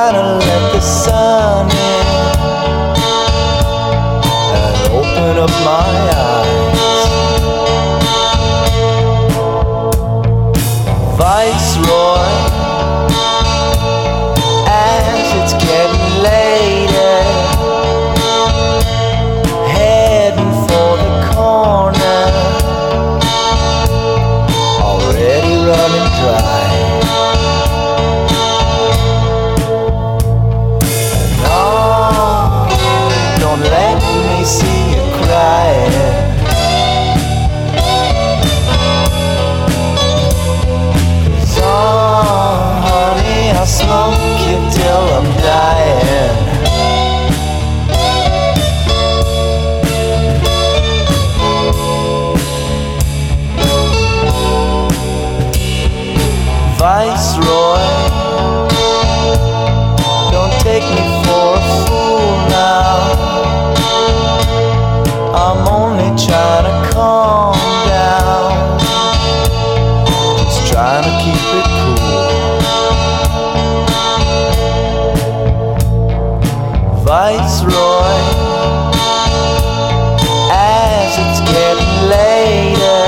gotta let the sun in and open up my eyes. Viceroy, as it's getting later, heading for the corner, already running dry. No, don't let me see you crying. I'll smoke you till I'm dying. Viceroy, don't take me for a fool now. I'm only trying to calm down, just trying to keep it cool. Viceroy, as it's getting later,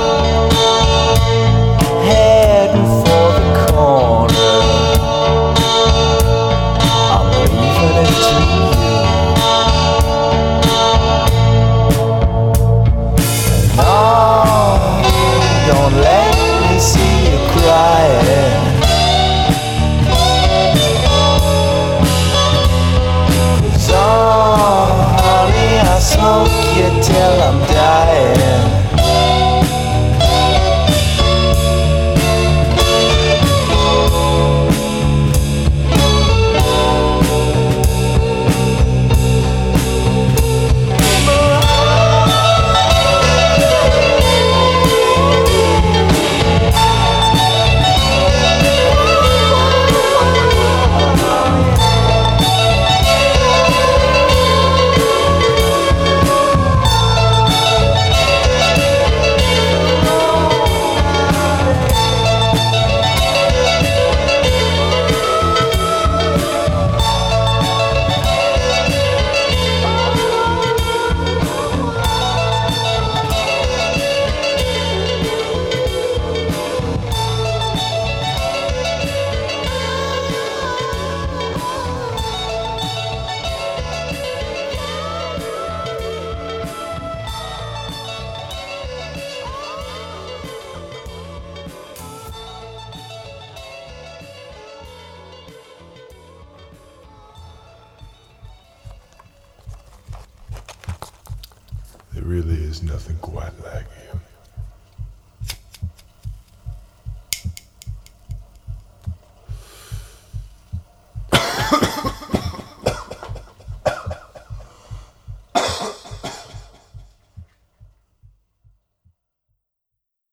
heading for the corner, I'm leaving it to you. No, don't let me see you crying. I'll smoke you till I'm dying. There really is nothing quite like it.